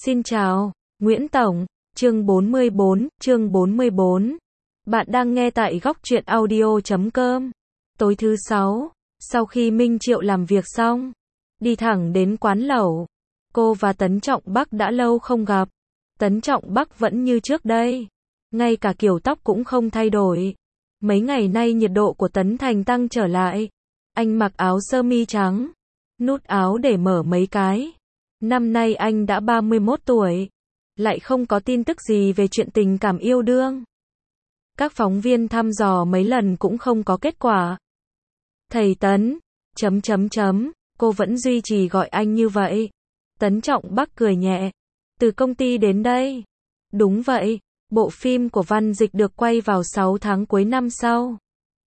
Xin chào, Nguyễn Tổng, chương 44. Bạn đang nghe tại góc truyện audio.com. Tối thứ 6, sau khi Minh Triệu làm việc xong, đi thẳng đến quán lẩu. Cô và Tấn Trọng Bắc đã lâu không gặp. Tấn Trọng Bắc vẫn như trước đây. Ngay cả kiểu tóc cũng không thay đổi. Mấy ngày nay nhiệt độ của Tấn Thành tăng trở lại. Anh mặc áo sơ mi trắng. Nút áo để mở mấy cái. Năm nay anh đã 31 tuổi. Lại không có tin tức gì về chuyện tình cảm yêu đương. Các phóng viên thăm dò mấy lần cũng không có kết quả. Thầy Tấn, cô vẫn duy trì gọi anh như vậy. Tấn Trọng Bắc cười nhẹ. Từ công ty đến đây. Đúng vậy, bộ phim của Văn Dịch được quay vào 6 tháng cuối năm sau.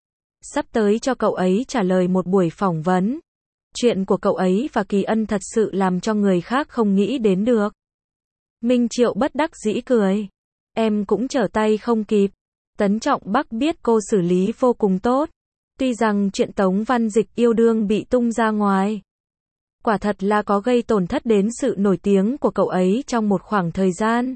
Sắp tới cho cậu ấy trả lời một buổi phỏng vấn. Chuyện của cậu ấy và Kỳ Ân thật sự làm cho người khác không nghĩ đến được. Minh Triệu bất đắc dĩ cười. Em cũng trở tay không kịp. Tấn Trọng Bắc biết cô xử lý vô cùng tốt. Tuy rằng chuyện Tống Văn Dịch yêu đương bị tung ra ngoài. Quả thật là có gây tổn thất đến sự nổi tiếng của cậu ấy trong một khoảng thời gian.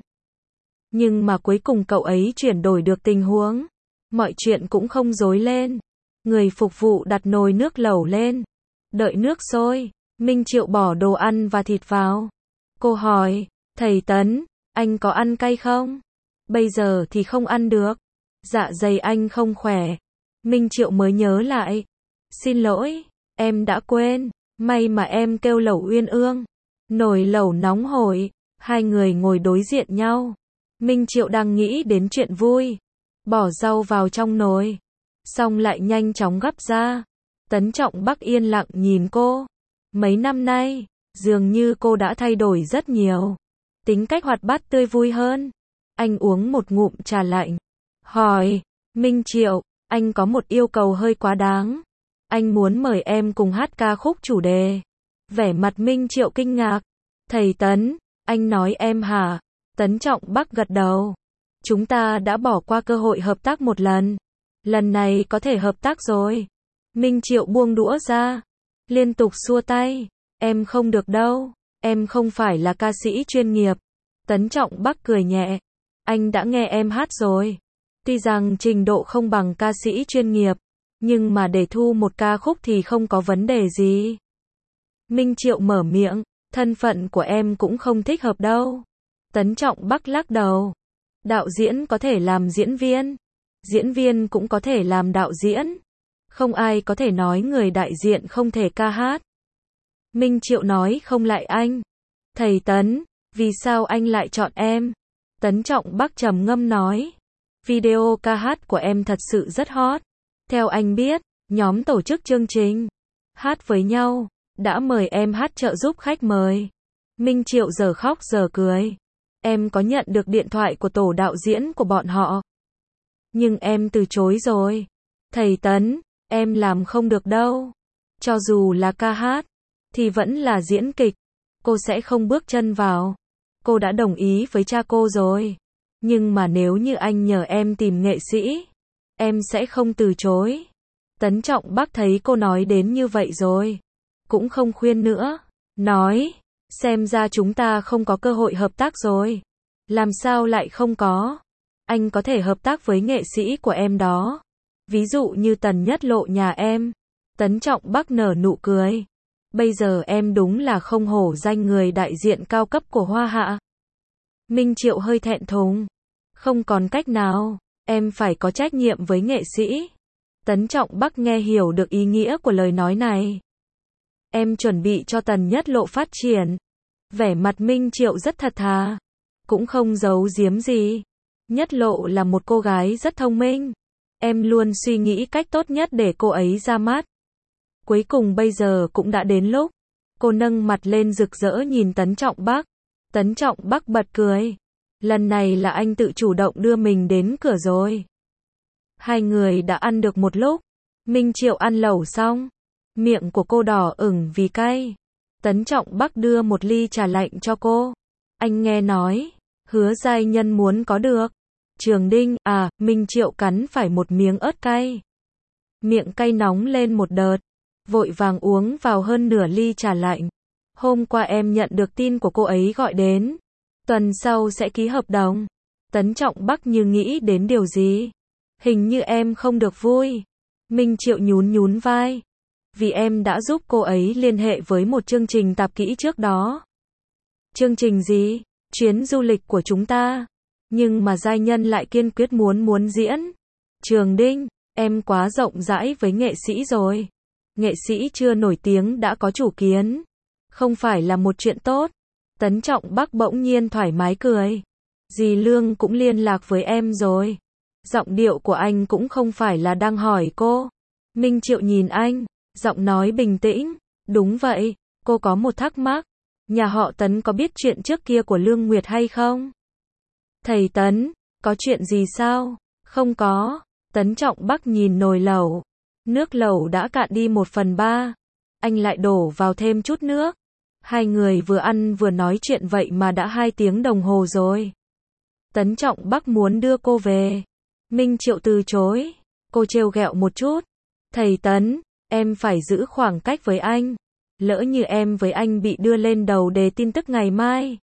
Nhưng mà cuối cùng cậu ấy chuyển đổi được tình huống. Mọi chuyện cũng không rối lên. Người phục vụ đặt nồi nước lẩu lên. Đợi nước sôi, Minh Triệu bỏ đồ ăn và thịt vào. Cô hỏi, thầy Tấn, anh có ăn cay không? Bây giờ thì không ăn được. Dạ dày anh không khỏe. Minh Triệu mới nhớ lại. Xin lỗi, em đã quên. May mà em kêu lẩu uyên ương. Nồi lẩu nóng hổi. Hai người ngồi đối diện nhau. Minh Triệu đang nghĩ đến chuyện vui. Bỏ rau vào trong nồi. Xong lại nhanh chóng gắp ra. Tấn Trọng Bắc yên lặng nhìn cô. Mấy năm nay, dường như cô đã thay đổi rất nhiều. Tính cách hoạt bát tươi vui hơn. Anh uống một ngụm trà lạnh. Hỏi, Minh Triệu, anh có một yêu cầu hơi quá đáng. Anh muốn mời em cùng hát ca khúc chủ đề. Vẻ mặt Minh Triệu kinh ngạc. Thầy Tấn, anh nói em hả? Tấn Trọng Bắc gật đầu. Chúng ta đã bỏ qua cơ hội hợp tác một lần. Lần này có thể hợp tác rồi. Minh Triệu buông đũa ra. Liên tục xua tay. Em không được đâu. Em không phải là ca sĩ chuyên nghiệp. Tấn Trọng Bắc cười nhẹ. Anh đã nghe em hát rồi. Tuy rằng trình độ không bằng ca sĩ chuyên nghiệp. Nhưng mà để thu một ca khúc thì không có vấn đề gì. Minh Triệu mở miệng. Thân phận của em cũng không thích hợp đâu. Tấn Trọng Bắc lắc đầu. Đạo diễn có thể làm diễn viên. Diễn viên cũng có thể làm đạo diễn. Không ai có thể nói người đại diện không thể ca hát. Minh Triệu nói không lại anh. Thầy Tấn, vì sao anh lại chọn em? Tấn Trọng Bắc trầm ngâm nói. Video ca hát của em thật sự rất hot. Theo anh biết, nhóm tổ chức chương trình Hát với nhau đã mời em hát trợ giúp khách mời. Minh Triệu giờ khóc giờ cười. Em có nhận được điện thoại của tổ đạo diễn của bọn họ. Nhưng em từ chối rồi. Thầy Tấn, em làm không được đâu. Cho dù là ca hát, thì vẫn là diễn kịch. Cô sẽ không bước chân vào. Cô đã đồng ý với cha cô rồi. Nhưng mà nếu như anh nhờ em tìm nghệ sĩ, em sẽ không từ chối. Tấn Trọng Bắc thấy cô nói đến như vậy rồi. Cũng không khuyên nữa. Nói, xem ra chúng ta không có cơ hội hợp tác rồi. Làm sao lại không có? Anh có thể hợp tác với nghệ sĩ của em đó. Ví dụ như Tần Nhất Lộ nhà em. Tấn Trọng Bắc nở nụ cười. Bây giờ em đúng là không hổ danh người đại diện cao cấp của Hoa Hạ. Minh Triệu hơi thẹn thùng. Không còn cách nào, em phải có trách nhiệm với nghệ sĩ. Tấn Trọng Bắc nghe hiểu được ý nghĩa của lời nói này. Em chuẩn bị cho Tần Nhất Lộ phát triển. Vẻ mặt Minh Triệu rất thật thà. Cũng không giấu giếm gì. Nhất Lộ là một cô gái rất thông minh. Em luôn suy nghĩ cách tốt nhất để cô ấy ra mắt. Cuối cùng bây giờ cũng đã đến lúc. Cô nâng mặt lên rực rỡ nhìn Tấn Trọng Bắc. Tấn Trọng Bắc bật cười. Lần này là anh tự chủ động đưa mình đến cửa rồi. Hai người đã ăn được một lúc. Minh Triệu ăn lẩu xong. Miệng của cô đỏ ửng vì cay. Tấn Trọng Bắc đưa một ly trà lạnh cho cô. Anh nghe nói, Hứa giai nhân muốn có được. Trường Đinh, Minh Triệu cắn phải một miếng ớt cay. Miệng cay nóng lên một đợt. Vội vàng uống vào hơn nửa ly trà lạnh. Hôm qua em nhận được tin của cô ấy gọi đến. Tuần sau sẽ ký hợp đồng. Tấn Trọng Bắc như nghĩ đến điều gì. Hình như em không được vui. Minh Triệu nhún nhún vai. Vì em đã giúp cô ấy liên hệ với một chương trình tạp kỹ trước đó. Chương trình gì? Chuyến du lịch của chúng ta. Nhưng mà giai nhân lại kiên quyết muốn diễn. Trường Đinh, em quá rộng rãi với nghệ sĩ rồi. Nghệ sĩ chưa nổi tiếng đã có chủ kiến. Không phải là một chuyện tốt. Tấn Trọng Bắc bỗng nhiên thoải mái cười. Dì Lương cũng liên lạc với em rồi. Giọng điệu của anh cũng không phải là đang hỏi cô. Minh Triệu nhìn anh, giọng nói bình tĩnh. Đúng vậy, cô có một thắc mắc. Nhà họ Tấn có biết chuyện trước kia của Lương Nguyệt hay không? Thầy Tấn, có chuyện gì sao? Không có. Tấn Trọng Bắc nhìn nồi lẩu. Nước lẩu đã cạn đi 1/3. Anh lại đổ vào thêm chút nước. Hai người vừa ăn vừa nói chuyện vậy mà đã 2 tiếng đồng hồ rồi. Tấn Trọng Bắc muốn đưa cô về. Minh Triệu từ chối. Cô trêu ghẹo một chút. Thầy Tấn, em phải giữ khoảng cách với anh. Lỡ như em với anh bị đưa lên đầu đề tin tức ngày mai,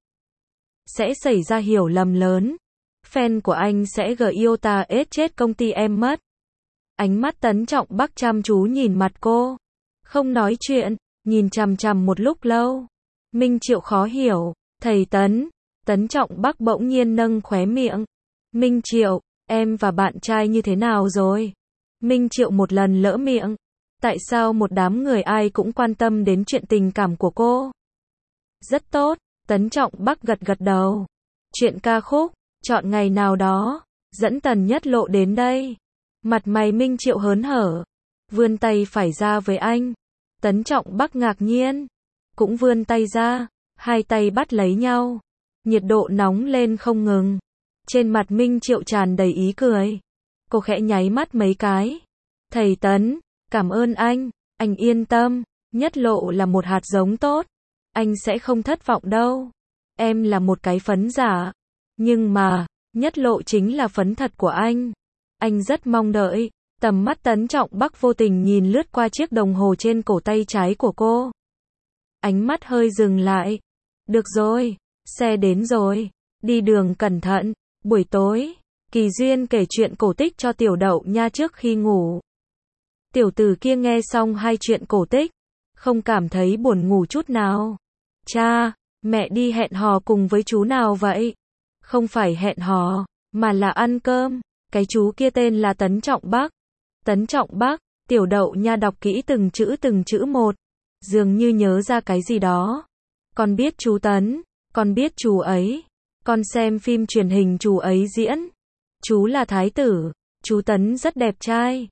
sẽ xảy ra hiểu lầm lớn. Fan của anh sẽ iota chết công ty em mất. Ánh mắt Tấn Trọng Bắc chăm chú nhìn mặt cô. Không nói chuyện, nhìn chằm chằm một lúc lâu. Minh Triệu khó hiểu. Thầy Tấn. Tấn Trọng Bắc bỗng nhiên nâng khóe miệng. Minh Triệu, em và bạn trai như thế nào rồi? Minh Triệu một lần lỡ miệng. Tại sao một đám người ai cũng quan tâm đến chuyện tình cảm của cô? Rất tốt. Tấn Trọng Bắc gật gật đầu. Chuyện ca khúc, chọn ngày nào đó, dẫn Tần Nhất Lộ đến đây. Mặt mày Minh Triệu hớn hở. Vươn tay phải ra với anh. Tấn Trọng Bắc ngạc nhiên. Cũng vươn tay ra. Hai tay bắt lấy nhau. Nhiệt độ nóng lên không ngừng. Trên mặt Minh Triệu tràn đầy ý cười. Cô khẽ nháy mắt mấy cái. Thầy Tấn, cảm ơn anh yên tâm. Nhất Lộ là một hạt giống tốt. Anh sẽ không thất vọng đâu. Em là một cái phấn giả. Nhưng mà, Nhất Lộ chính là phấn thật của anh. Anh rất mong đợi. Tầm mắt Tấn Trọng Bắc vô tình nhìn lướt qua chiếc đồng hồ trên cổ tay trái của cô. Ánh mắt hơi dừng lại. Được rồi, xe đến rồi. Đi đường cẩn thận. Buổi tối, Kỳ Duyên kể chuyện cổ tích cho Tiểu Đậu Nha trước khi ngủ. Tiểu tử kia nghe xong 2 chuyện cổ tích, không cảm thấy buồn ngủ chút nào. Cha, mẹ đi hẹn hò cùng với chú nào vậy? Không phải hẹn hò, mà là ăn cơm. Cái chú kia tên là Tấn Trọng Bắc. Tấn Trọng Bắc, Tiểu Đậu Nha đọc kỹ từng chữ một. Dường như nhớ ra cái gì đó. Con biết chú Tấn, con biết chú ấy. Con xem phim truyền hình chú ấy diễn. Chú là thái tử, chú Tấn rất đẹp trai.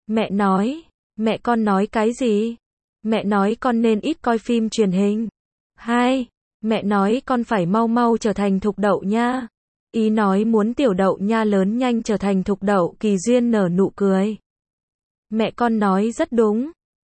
Mẹ con nói cái gì? Mẹ nói con nên ít coi phim truyền hình. 2. Mẹ nói con phải mau mau trở thành Thục Đậu Nha. Ý nói muốn Tiểu Đậu Nha lớn nhanh trở thành Thục Đậu. Kỳ Duyên nở nụ cười. Mẹ con nói rất đúng.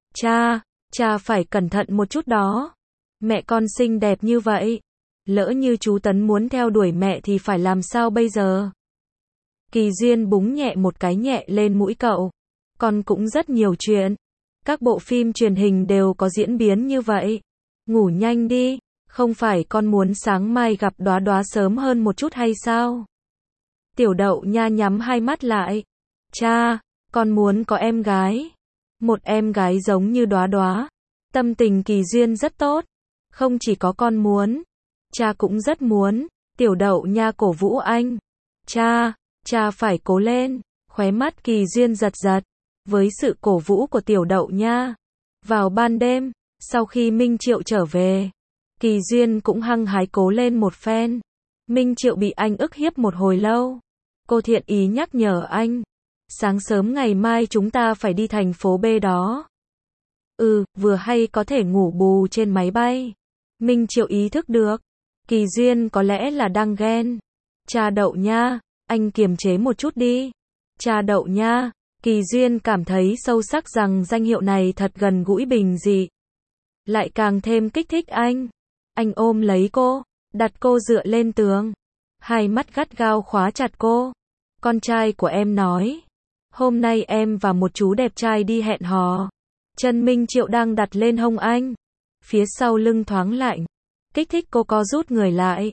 Cha phải cẩn thận một chút đó. Mẹ con xinh đẹp như vậy. Lỡ như chú Tấn muốn theo đuổi mẹ thì phải làm sao bây giờ? Kỳ Duyên búng nhẹ một cái nhẹ lên mũi cậu. Con cũng rất nhiều chuyện. Các bộ phim truyền hình đều có diễn biến như vậy. Ngủ nhanh đi. Không phải con muốn sáng mai gặp Đóa Đóa sớm hơn một chút hay sao? Tiểu Đậu Nha nhắm hai mắt lại. Cha, con muốn có em gái. Một em gái giống như Đóa Đóa. Tâm tình Kỳ Duyên rất tốt. Không chỉ có con muốn. Cha cũng rất muốn. Tiểu Đậu Nha cổ vũ anh. Cha phải cố lên. Khóe mắt Kỳ Duyên giật giật. Với sự cổ vũ của Tiểu Đậu Nha. Vào ban đêm, sau khi Minh Triệu trở về, Kỳ Duyên cũng hăng hái cố lên một phen. Minh Triệu bị anh ức hiếp một hồi lâu. Cô thiện ý nhắc nhở anh. Sáng sớm ngày mai chúng ta phải đi thành phố B đó. Vừa hay có thể ngủ bù trên máy bay. Minh Triệu ý thức được. Kỳ Duyên có lẽ là đang ghen. Cha Đậu Nha, anh kiềm chế một chút đi. Cha Đậu Nha. Kỳ Duyên cảm thấy sâu sắc rằng danh hiệu này thật gần gũi bình dị. Lại càng thêm kích thích anh. Anh ôm lấy cô, đặt cô dựa lên tường. Hai mắt gắt gao khóa chặt cô. Con trai của em nói. Hôm nay em và một chú đẹp trai đi hẹn hò. Chân Minh Triệu đang đặt lên hông anh. Phía sau lưng thoáng lạnh. Kích thích cô co rút người lại.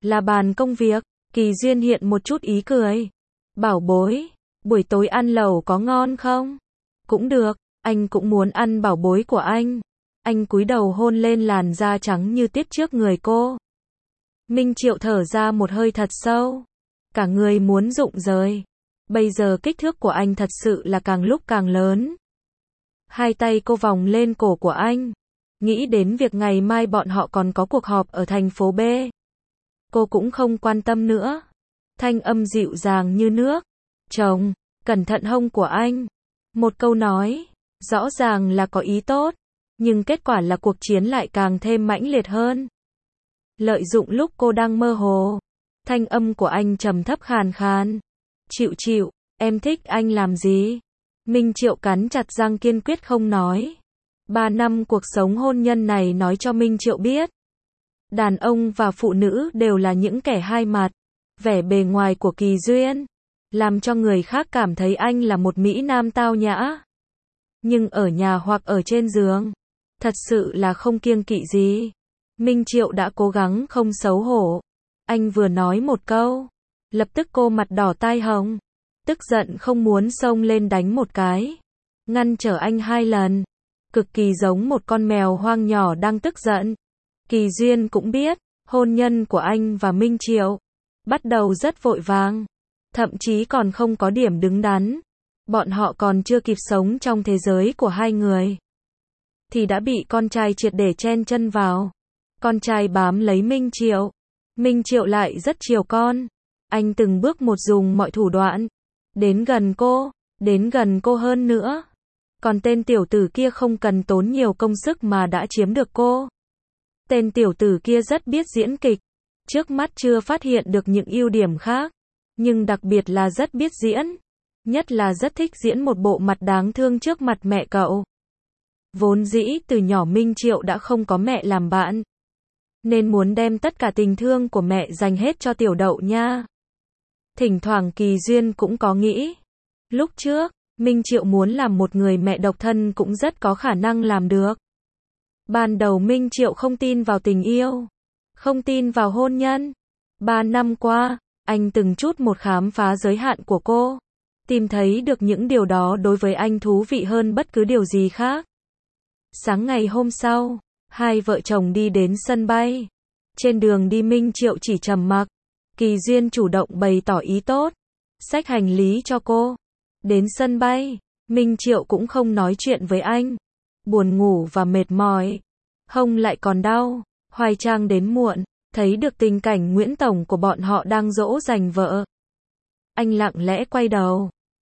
Là bàn công việc. Kỳ Duyên hiện một chút ý cười. Bảo bối, buổi tối ăn lẩu có ngon không? Cũng được, anh cũng muốn ăn bảo bối của anh. Anh cúi đầu hôn lên làn da trắng như tuyết trước người cô. Minh Triệu thở ra một hơi thật sâu. Cả người muốn rụng rời. Bây giờ kích thước của anh thật sự là càng lúc càng lớn. Hai tay cô vòng lên cổ của anh. Nghĩ đến việc ngày mai bọn họ còn có cuộc họp ở thành phố B. Cô cũng không quan tâm nữa. Thanh âm dịu dàng như nước. Chồng, cẩn thận hông của anh. Một câu nói, rõ ràng là có ý tốt, nhưng kết quả là cuộc chiến lại càng thêm mãnh liệt hơn. Lợi dụng lúc cô đang mơ hồ, thanh âm của anh trầm thấp khàn khàn. Chịu, em thích anh làm gì? Minh Triệu cắn chặt răng kiên quyết không nói. 3 năm cuộc sống hôn nhân này nói cho Minh Triệu biết. Đàn ông và phụ nữ đều là những kẻ hai mặt. Vẻ bề ngoài của Kỳ Duyên làm cho người khác cảm thấy anh là một mỹ nam tao nhã. Nhưng ở nhà hoặc ở trên giường, thật sự là không kiêng kỵ gì. Minh Triệu đã cố gắng không xấu hổ. Anh vừa nói một câu, lập tức cô mặt đỏ tai hồng. Tức giận không muốn xông lên đánh một cái. Ngăn trở anh 2 lần. Cực kỳ giống một con mèo hoang nhỏ đang tức giận. Kỳ Duyên cũng biết, hôn nhân của anh và Minh Triệu bắt đầu rất vội vàng. Thậm chí còn không có điểm đứng đắn. Bọn họ còn chưa kịp sống trong thế giới của hai người, thì đã bị con trai triệt để chen chân vào. Con trai bám lấy Minh Triệu. Minh Triệu lại rất chiều con. Anh từng bước một dùng mọi thủ đoạn. Đến gần cô hơn nữa. Còn tên tiểu tử kia không cần tốn nhiều công sức mà đã chiếm được cô. Tên tiểu tử kia rất biết diễn kịch. Trước mắt chưa phát hiện được những ưu điểm khác. Nhưng đặc biệt là rất biết diễn. Nhất là rất thích diễn một bộ mặt đáng thương trước mặt mẹ cậu. Vốn dĩ từ nhỏ Minh Triệu đã không có mẹ làm bạn, nên muốn đem tất cả tình thương của mẹ dành hết cho tiểu đậu nha. Thỉnh thoảng Kỳ Duyên cũng có nghĩ. Lúc trước, Minh Triệu muốn làm một người mẹ độc thân cũng rất có khả năng làm được. Ban đầu Minh Triệu không tin vào tình yêu, không tin vào hôn nhân. 3 năm qua, anh từng chút một khám phá giới hạn của cô. Tìm thấy được những điều đó đối với anh thú vị hơn bất cứ điều gì khác. Sáng ngày hôm sau, hai vợ chồng đi đến sân bay. Trên đường đi Minh Triệu chỉ trầm mặc. Kỳ Duyên chủ động bày tỏ ý tốt, xách hành lý cho cô. Đến sân bay, Minh Triệu cũng không nói chuyện với anh. Buồn ngủ và mệt mỏi. Hông lại còn đau. Hoài Trang đến muộn, thấy được tình cảnh Nguyễn Tổng của bọn họ đang dỗ dành vợ. Anh lặng lẽ quay đầu.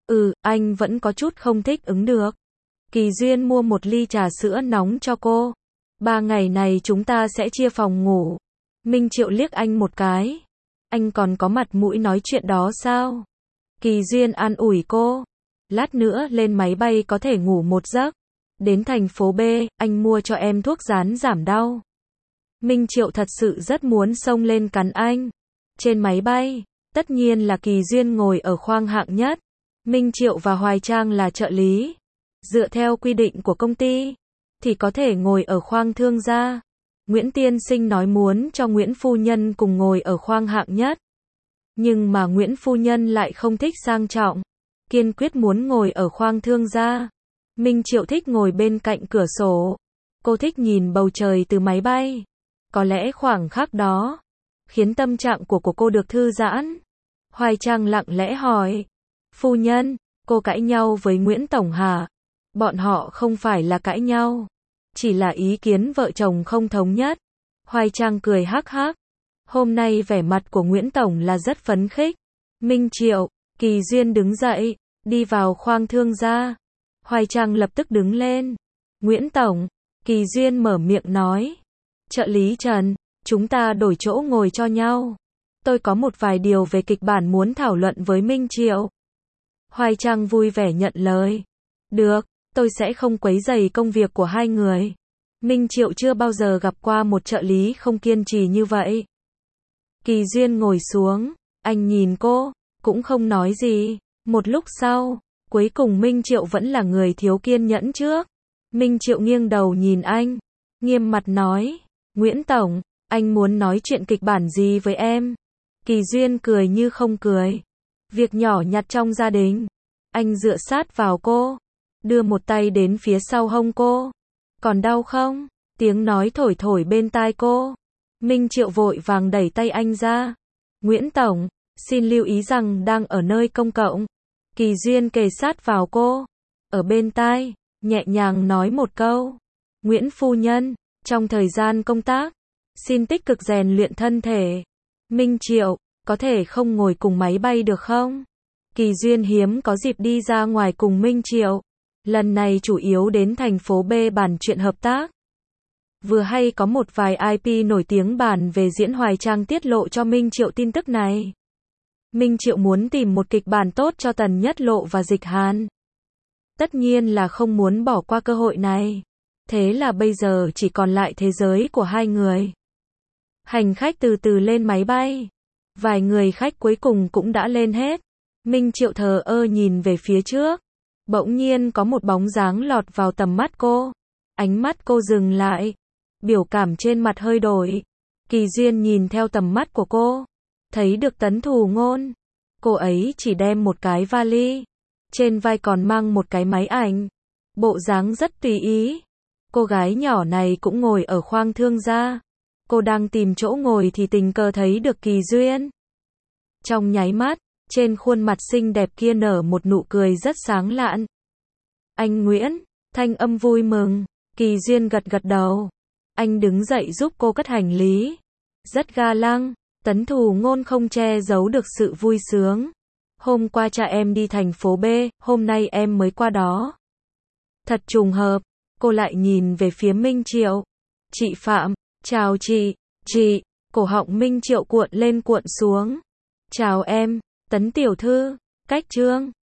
Anh vẫn có chút không thích ứng được. Kỳ Duyên mua một ly trà sữa nóng cho cô. 3 ngày này chúng ta sẽ chia phòng ngủ. Minh Triệu liếc anh một cái. Anh còn có mặt mũi nói chuyện đó sao? Kỳ Duyên an ủi cô. Lát nữa lên máy bay có thể ngủ một giấc. Đến thành phố B, anh mua cho em thuốc rán giảm đau. Minh Triệu thật sự rất muốn xông lên cắn anh. Trên máy bay, tất nhiên là Kỳ Duyên ngồi ở khoang hạng nhất. Minh Triệu và Hoài Trang là trợ lý. Dựa theo quy định của công ty, thì có thể ngồi ở khoang thương gia. Nguyễn Tiên Sinh nói muốn cho Nguyễn Phu Nhân cùng ngồi ở khoang hạng nhất. Nhưng mà Nguyễn Phu Nhân lại không thích sang trọng. Kiên quyết muốn ngồi ở khoang thương gia. Minh Triệu thích ngồi bên cạnh cửa sổ. Cô thích nhìn bầu trời từ máy bay. Có lẽ khoảng khắc đó khiến tâm trạng của cô được thư giãn. Hoài Trang lặng lẽ hỏi. Phu Nhân, cô cãi nhau với Nguyễn Tổng hả? Bọn họ không phải là cãi nhau, chỉ là ý kiến vợ chồng không thống nhất. Hoài Trang cười hắc hắc. Hôm nay vẻ mặt của Nguyễn Tổng là rất phấn khích. Minh Triệu, Kỳ Duyên đứng dậy, đi vào khoang thương gia. Hoài Trang lập tức đứng lên. Nguyễn Tổng, Kỳ Duyên mở miệng nói. Trợ lý Trần, chúng ta đổi chỗ ngồi cho nhau. Tôi có một vài điều về kịch bản muốn thảo luận với Minh Triệu. Hoài Trang vui vẻ nhận lời. Được, tôi sẽ không quấy rầy công việc của hai người. Minh Triệu chưa bao giờ gặp qua một trợ lý không kiên trì như vậy. Kỳ Duyên ngồi xuống, anh nhìn cô, cũng không nói gì. Một lúc sau, cuối cùng Minh Triệu vẫn là người thiếu kiên nhẫn trước. Minh Triệu nghiêng đầu nhìn anh, nghiêm mặt nói, Nguyễn Tổng, Anh muốn nói chuyện kịch bản gì với em? Kỳ Duyên cười như không cười. Việc nhỏ nhặt trong gia đình. Anh dựa sát vào cô, đưa một tay đến phía sau hông cô. Còn đau không? Tiếng nói thổi thổi bên tai cô. Minh Triệu vội vàng đẩy tay anh ra. Nguyễn Tổng, xin lưu ý rằng đang ở nơi công cộng. Kỳ Duyên kề sát vào cô, ở bên tai, nhẹ nhàng nói một câu. Nguyễn phu nhân, trong thời gian công tác, xin tích cực rèn luyện thân thể. Minh Triệu, có thể không ngồi cùng máy bay được không? Kỳ Duyên hiếm có dịp đi ra ngoài cùng Minh Triệu. Lần này chủ yếu đến thành phố B bàn chuyện hợp tác. Vừa hay có một vài IP nổi tiếng bàn về Diễn Hoài Trang tiết lộ cho Minh Triệu tin tức này. Minh Triệu muốn tìm một kịch bản tốt cho Tần Nhất Lộ và Dịch Hàn. Tất nhiên là không muốn bỏ qua cơ hội này. Thế là bây giờ chỉ còn lại thế giới của hai người. Hành khách từ từ lên máy bay. Vài người khách cuối cùng cũng đã lên hết. Minh Triệu thờ ơ nhìn về phía trước. Bỗng nhiên có một bóng dáng lọt vào tầm mắt cô. Ánh mắt cô dừng lại. Biểu cảm trên mặt hơi đổi. Kỳ Duyên nhìn theo tầm mắt của cô. Thấy được Tấn Thù Ngôn. Cô ấy chỉ đem một cái vali. Trên vai còn mang một cái máy ảnh. Bộ dáng rất tùy ý. Cô gái nhỏ này cũng ngồi ở khoang thương gia. Cô đang tìm chỗ ngồi thì tình cờ thấy được Kỳ Duyên. Trong nháy mắt, trên khuôn mặt xinh đẹp kia nở một nụ cười rất sáng lạn. Anh Nguyễn, thanh âm vui mừng. Kỳ Duyên gật gật đầu. Anh đứng dậy giúp cô cất hành lý. Rất ga lăng. Tấn Thù Ngôn không che giấu được sự vui sướng. Hôm qua cha em đi thành phố B, hôm nay em mới qua đó. Thật trùng hợp. Cô lại nhìn về phía Minh Triệu. Chị Phạm, chào chị, cổ họng Minh Triệu cuộn lên cuộn xuống. Chào em, Tấn tiểu thư, cách Trương.